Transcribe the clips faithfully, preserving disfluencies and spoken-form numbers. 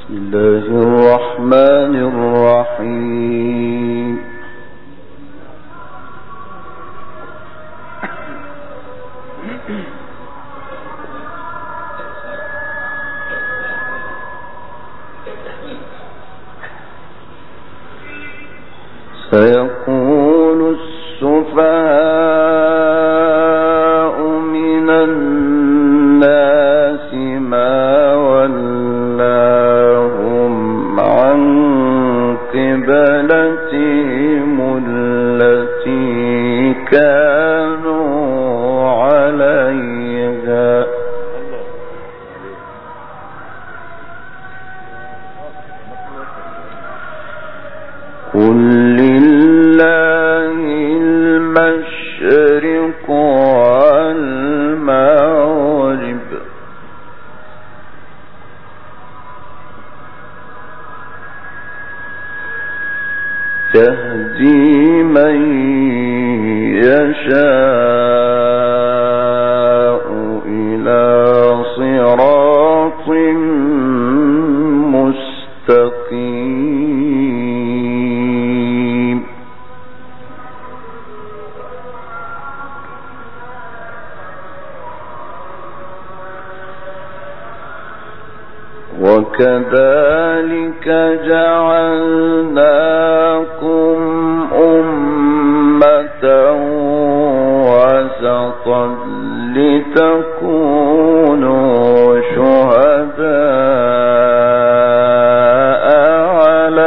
بسم الله الرحمن الرحيم. سيقول السفهاء من الناس ما ولاهم عن قبلتهم التي كانوا عليها قل لله المشرق والمغرب يهدي من يشاء إلى صراط مستقيم. وكذلك جعلناكم أمة وسطا لتكونوا شهداء على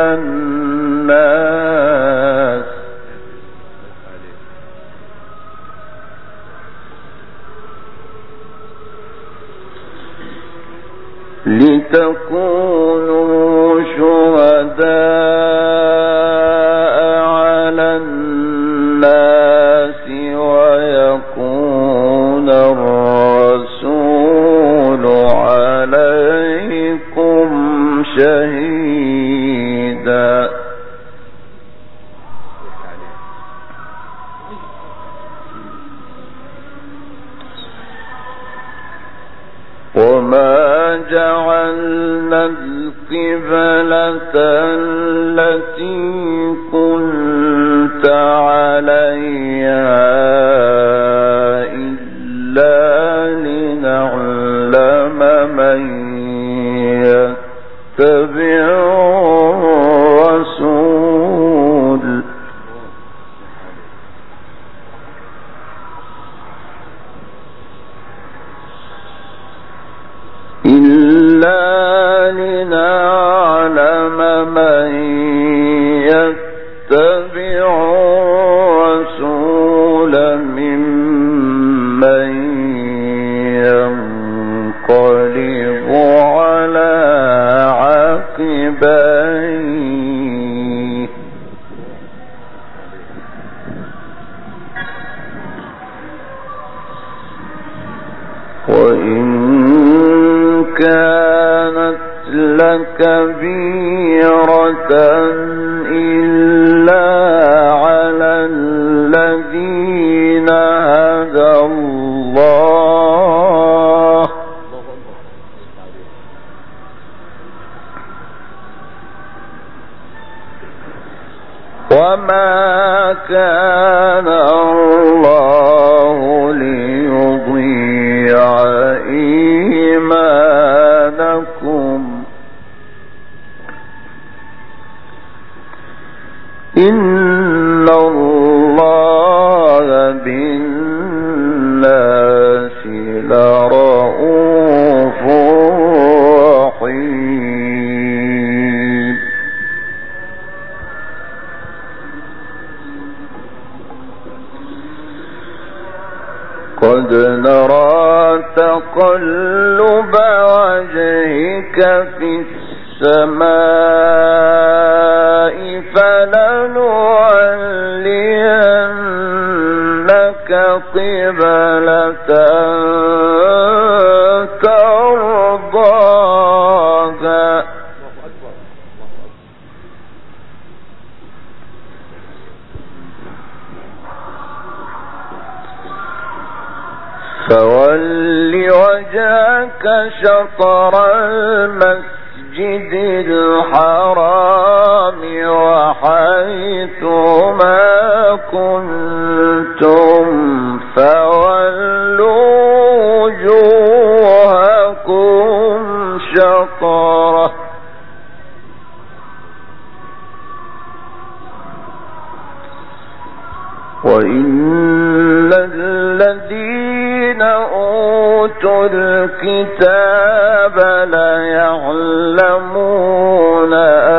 الناس لتكونوا شهداء على الناس ويكون الرسول عليكم شهيدا. وما جعلنا القبلة التي كنت عليها إلا لنعلم من يتبع الرسول إلا لنعلم من يتبع الرسول ممن ينقلب على عقبيه وإن كانت لكبيرة إلا على الذين هدى الله وما كان الله ليضيع إيمانكم إن الله بالناس لرؤوف رحيم. قد نرى تقلب وجهك في السماء فلنولينك قبلة ترضاها فول وجهك شطر المسجد المسجد الحرام وحيث ما كنتم فولوا وجوهكم شطره وإن الذين أوتوا الكتاب ليعلمون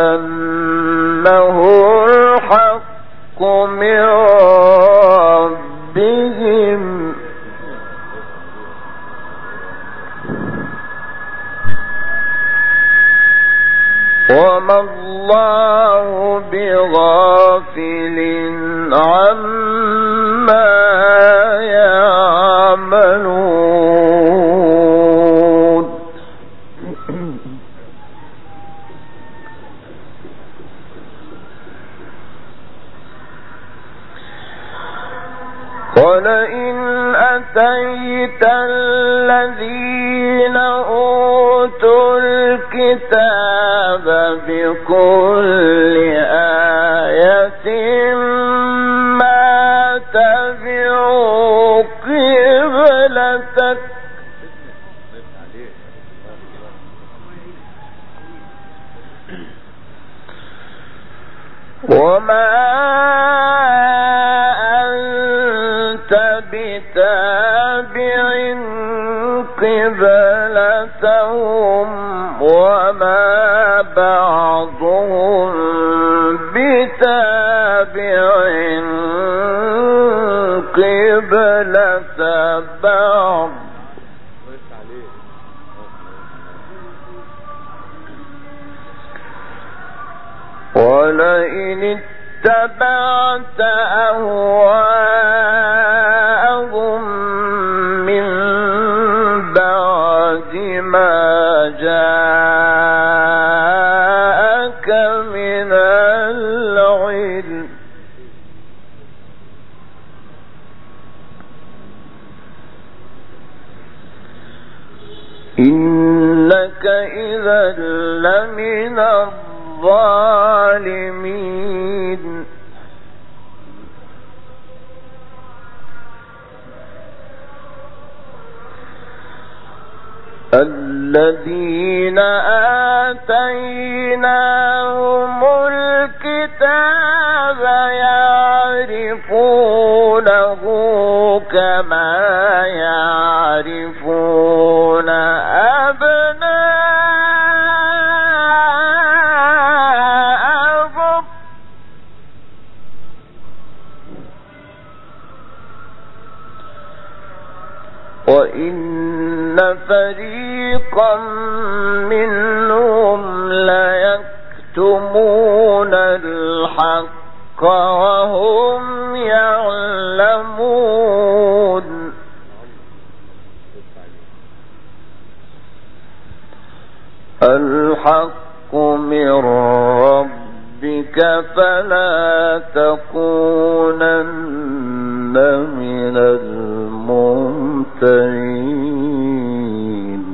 أنه الحق من ربهم وما الله بغافل عما يعملون ولئن أتيت الذين أوتوا الكتاب بكل آية ما تبعوا قبلتك وما أنت بتابع قبلتهم وما بعضهم بتابع قبلة بعض ولئن اتبعت أهواءهم من بعد ما جاءك من العلم إنك إذا لمن الظالمين الذين آتيناهم الكتاب يعرفونه كما يعرفون أبناءهم وإن فريقا منهم ليكتمون الحق وهم يعلمون الحق من ربك فلا تكونن من الممترين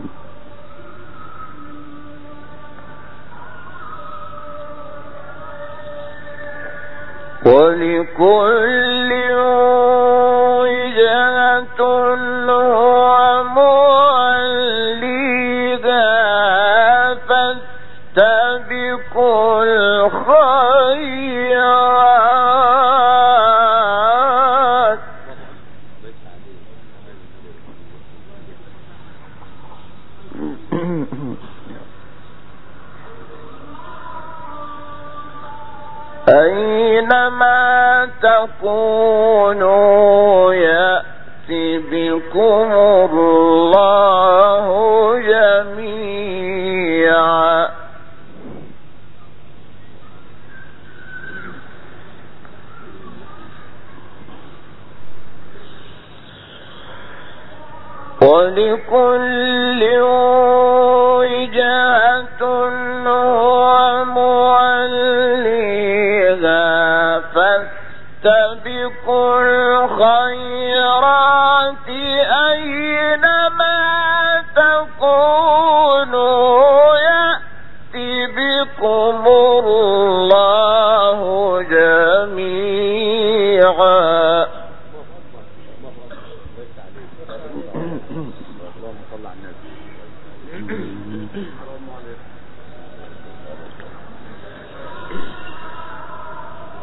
ولكل وجهة هو موليها فاستبقوا الخيرات أينما تكونوا يأتي بكم الله جميعا ولكل وجهة هو موليها فاستبقوا الخيرات أينما تكونوا يأت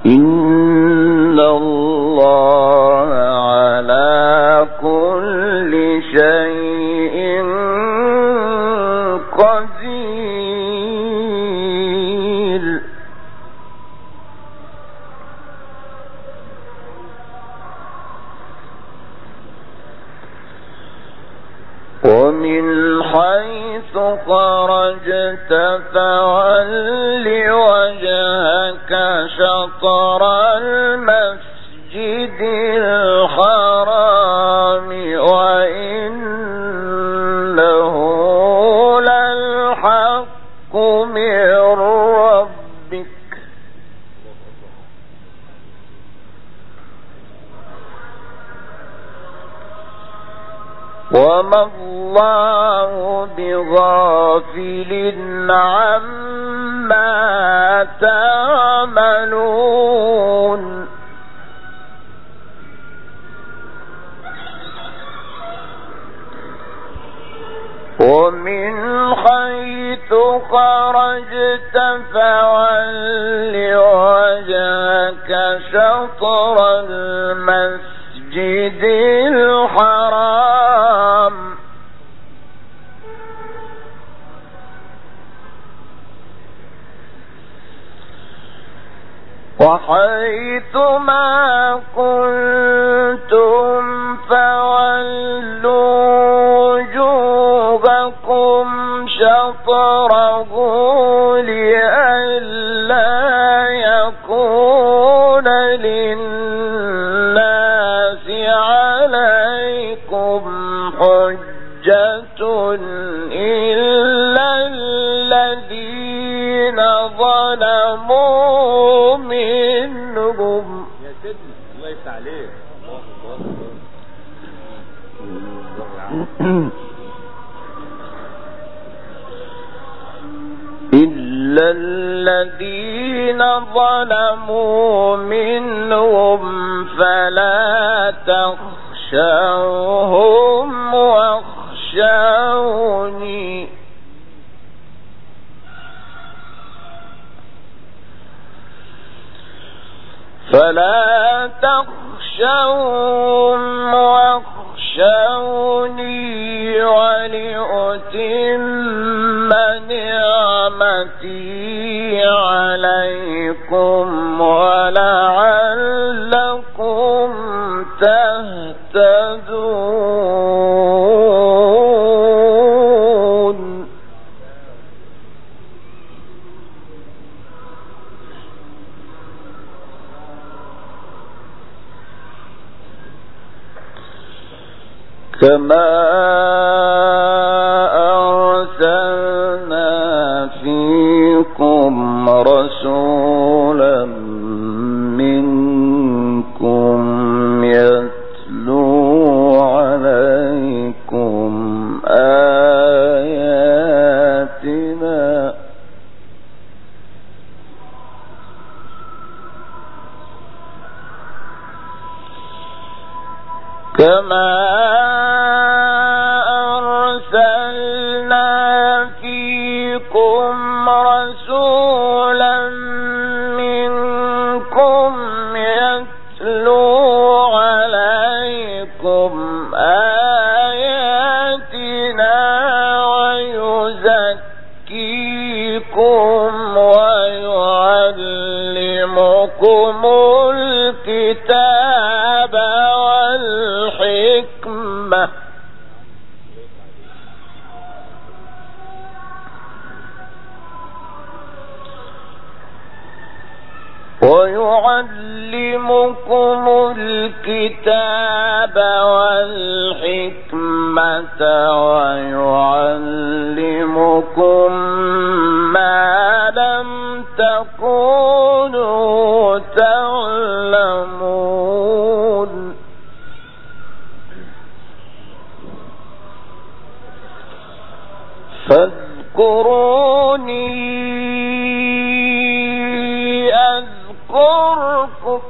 إن الله على كل شيء قدير. ومن حيث خرجت فول وجهك شطر المسجد الحرام وإنه للحق من ربك وما الله بغافل عما تعملون. ومن حيث خرجت فول وجهك شطر المسجد الحرام وحيث ما كنتم فولوا وجوهكم شطره لئلا يكون للناس عليكم حجة إلا الذين ظلموا منهم. يا سيدنا الله يفتح عليك. إلا الذين ظلموا منهم فلا تخشوهم واخشوني فلا تخشوهم واخشوني ولأتم نعمتي عليكم ولعلكم تهتدون. كما أرسلنا فيكم رسولا منكم يتلو عليكم آياتنا كما أرسلنا فيكم رسولا منكم يتلو عليكم آياتنا ويزكيكم ويعلمكم الكتاب والحكمة ويعلمكم الكتاب والحكمة ويعلمكم ما لم تكونوا تعلمون. فاذكروني أذكركم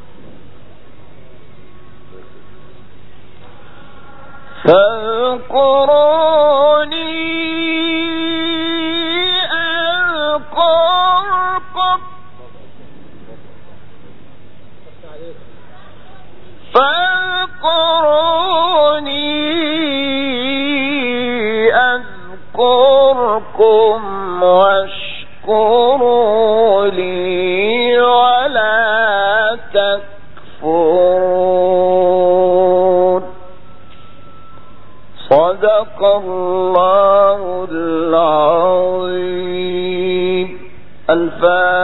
فاذكروني أذكركم صدق الله العظيم. الفاتحة.